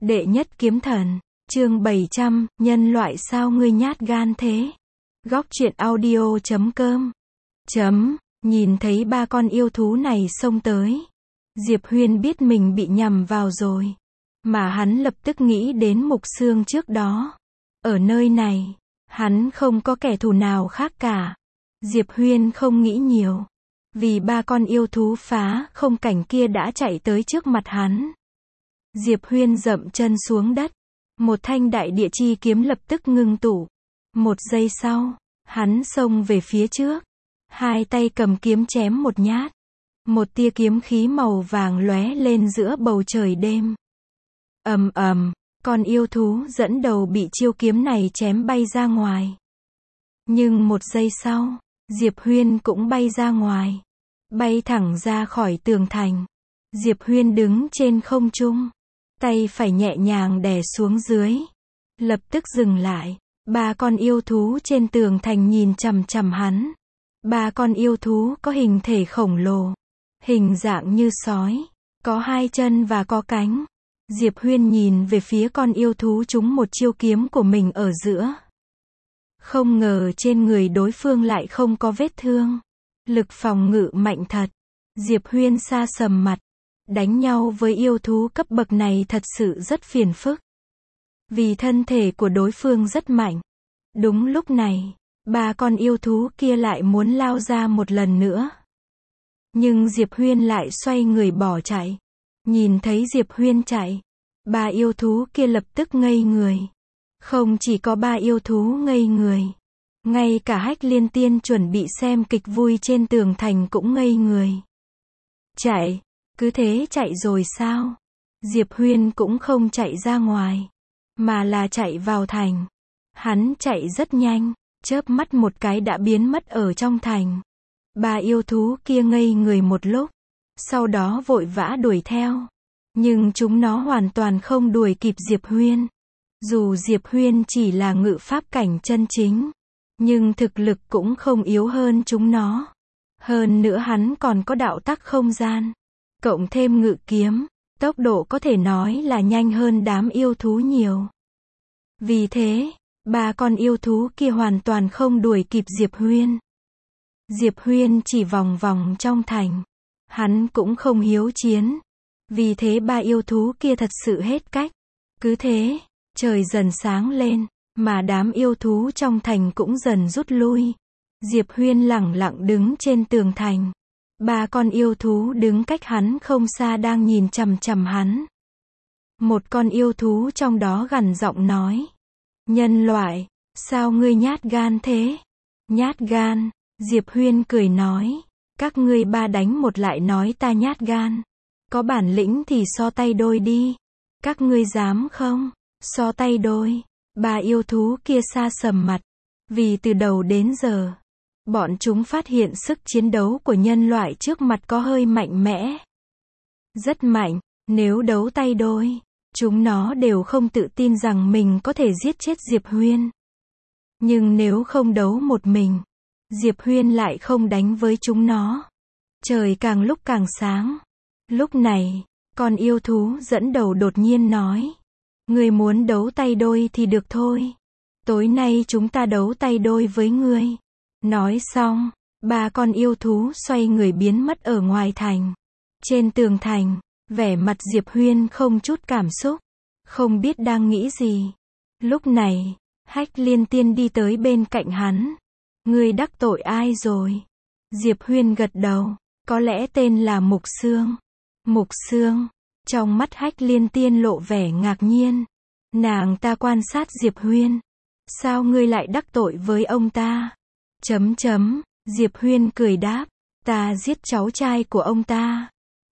Đệ nhất kiếm thần, chương 700, nhân loại sao ngươi nhát gan thế? Góc truyện audio.com Nhìn thấy ba con yêu thú này xông tới, Diệp Huyên biết mình bị nhầm vào rồi. Mà hắn lập tức nghĩ đến Mục Xương trước đó. Ở nơi này, hắn không có kẻ thù nào khác cả. Diệp Huyên không nghĩ nhiều. Vì ba con yêu thú phá không cảnh kia đã chạy tới trước mặt hắn. Diệp Huyên dậm chân xuống đất. Một thanh đại địa chi kiếm lập tức ngưng tụ. Một giây sau, hắn xông về phía trước. Hai tay cầm kiếm chém một nhát. Một tia kiếm khí màu vàng lóe lên giữa bầu trời đêm. Ầm ầm, con yêu thú dẫn đầu bị chiêu kiếm này chém bay ra ngoài. Nhưng một giây sau, Diệp Huyên cũng bay ra ngoài. Bay thẳng ra khỏi tường thành. Diệp Huyên đứng trên không trung. Tay phải nhẹ nhàng đè xuống dưới. Lập tức dừng lại. Ba con yêu thú trên tường thành nhìn chằm chằm hắn. Ba con yêu thú có hình thể khổng lồ. Hình dạng như sói. Có hai chân và có cánh. Diệp Huyên nhìn về phía con yêu thú trúng một chiêu kiếm của mình ở giữa. Không ngờ trên người đối phương lại không có vết thương. Lực phòng ngự mạnh thật. Diệp Huyên sa sầm mặt. Đánh nhau với yêu thú cấp bậc này thật sự rất phiền phức. Vì thân thể của đối phương rất mạnh. Đúng lúc này, ba con yêu thú kia lại muốn lao ra một lần nữa. Nhưng Diệp Huyên lại xoay người bỏ chạy. Nhìn thấy Diệp Huyên chạy, ba yêu thú kia lập tức ngây người. Không chỉ có ba yêu thú ngây người. Ngay cả Hách Liên Tiên chuẩn bị xem kịch vui trên tường thành cũng ngây người. Chạy, cứ thế chạy rồi sao? Diệp Huyên cũng không chạy ra ngoài, mà là chạy vào thành. Hắn chạy rất nhanh, chớp mắt một cái đã biến mất ở trong thành. Ba yêu thú kia ngây người một lúc, sau đó vội vã đuổi theo. Nhưng chúng nó hoàn toàn không đuổi kịp Diệp Huyên. Dù Diệp Huyên chỉ là ngự pháp cảnh chân chính, nhưng thực lực cũng không yếu hơn chúng nó. Hơn nữa hắn còn có đạo tắc không gian, cộng thêm ngự kiếm, tốc độ có thể nói là nhanh hơn đám yêu thú nhiều. Vì thế, ba con yêu thú kia hoàn toàn không đuổi kịp Diệp Huyên. Diệp Huyên chỉ vòng vòng trong thành. Hắn cũng không hiếu chiến. Vì thế ba yêu thú kia thật sự hết cách. Cứ thế, trời dần sáng lên, mà đám yêu thú trong thành cũng dần rút lui. Diệp Huyên lẳng lặng đứng trên tường thành. Ba con yêu thú đứng cách hắn không xa đang nhìn chằm chằm hắn. Một con yêu thú trong đó gằn giọng nói. Nhân loại, sao ngươi nhát gan thế? Nhát gan, Diệp Huyên cười nói. Các ngươi ba đánh một lại nói ta nhát gan. Có bản lĩnh thì so tay đôi đi. Các ngươi dám không? So tay đôi. Ba yêu thú kia sa sầm mặt. Vì từ đầu đến giờ, bọn chúng phát hiện sức chiến đấu của nhân loại trước mặt có hơi mạnh mẽ. Rất mạnh, nếu đấu tay đôi, chúng nó đều không tự tin rằng mình có thể giết chết Diệp Huyên. Nhưng nếu không đấu một mình, Diệp Huyên lại không đánh với chúng nó. Trời càng lúc càng sáng. Lúc này, con yêu thú dẫn đầu đột nhiên nói. Ngươi muốn đấu tay đôi thì được thôi. Tối nay chúng ta đấu tay đôi với ngươi. Nói xong, ba con yêu thú xoay người biến mất ở ngoài thành. Trên tường thành, vẻ mặt Diệp Huyên không chút cảm xúc. Không biết đang nghĩ gì. Lúc này, Hách Liên Tiên đi tới bên cạnh hắn. Ngươi đắc tội ai rồi? Diệp Huyên gật đầu. Có lẽ tên là Mục Xương. Mục Xương. Trong mắt Hách Liên Tiên lộ vẻ ngạc nhiên. Nàng ta quan sát Diệp Huyên. Sao ngươi lại đắc tội với ông ta? Diệp Huyên cười đáp. Ta giết cháu trai của ông ta.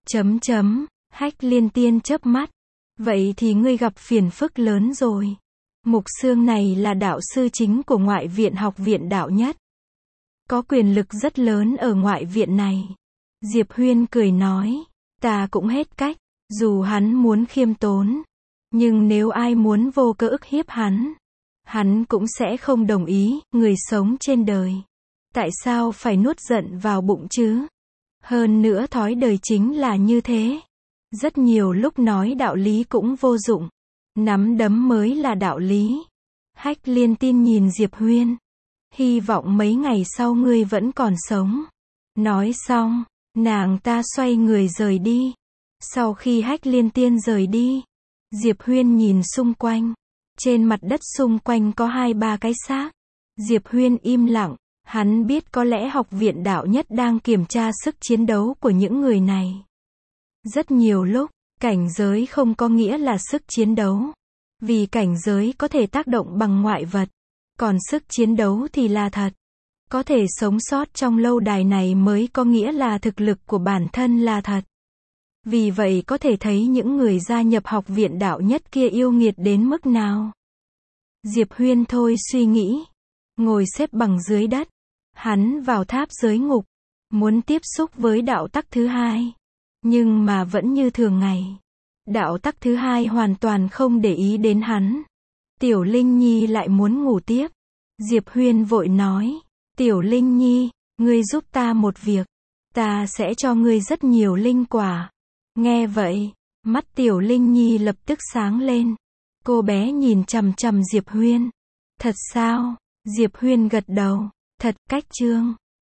Hách Liên Tiên chớp mắt. Vậy thì ngươi gặp phiền phức lớn rồi. Mục Xương này là đạo sư chính của ngoại viện học viện đạo nhất. Có quyền lực rất lớn ở ngoại viện này. Diệp Huyên cười nói. Ta cũng hết cách. Dù hắn muốn khiêm tốn. Nhưng nếu ai muốn vô cớ ức hiếp hắn cũng sẽ không đồng ý. Người sống trên đời, tại sao phải nuốt giận vào bụng chứ? Hơn nữa thói đời chính là như thế. Rất nhiều lúc nói đạo lý cũng vô dụng. Nắm đấm mới là đạo lý. Hách Liên Tin nhìn Diệp Huyên. Hy vọng mấy ngày sau ngươi vẫn còn sống. Nói xong, nàng ta xoay người rời đi. Sau khi Hách Liên Tiên rời đi, Diệp Huyên nhìn xung quanh. Trên mặt đất xung quanh có 2-3 cái xác. Diệp Huyên im lặng, hắn biết có lẽ học viện đạo nhất đang kiểm tra sức chiến đấu của những người này. Rất nhiều lúc, cảnh giới không có nghĩa là sức chiến đấu. Vì cảnh giới có thể tác động bằng ngoại vật. Còn sức chiến đấu thì là thật. Có thể sống sót trong lâu đài này mới có nghĩa là thực lực của bản thân là thật. Vì vậy có thể thấy những người gia nhập học viện đạo nhất kia yêu nghiệt đến mức nào. Diệp Huyên thôi suy nghĩ. Ngồi xếp bằng dưới đất. Hắn vào tháp giới ngục. Muốn tiếp xúc với đạo tắc thứ hai. Nhưng mà vẫn như thường ngày. Đạo tắc thứ hai hoàn toàn không để ý đến hắn. Tiểu Linh Nhi lại muốn ngủ tiếp. Diệp Huyên vội nói. Tiểu Linh Nhi, ngươi giúp ta một việc. Ta sẽ cho ngươi rất nhiều linh quả. Nghe vậy, mắt Tiểu Linh Nhi lập tức sáng lên. Cô bé nhìn chằm chằm Diệp Huyên. Thật sao? Diệp Huyên gật đầu. Thật, cách chương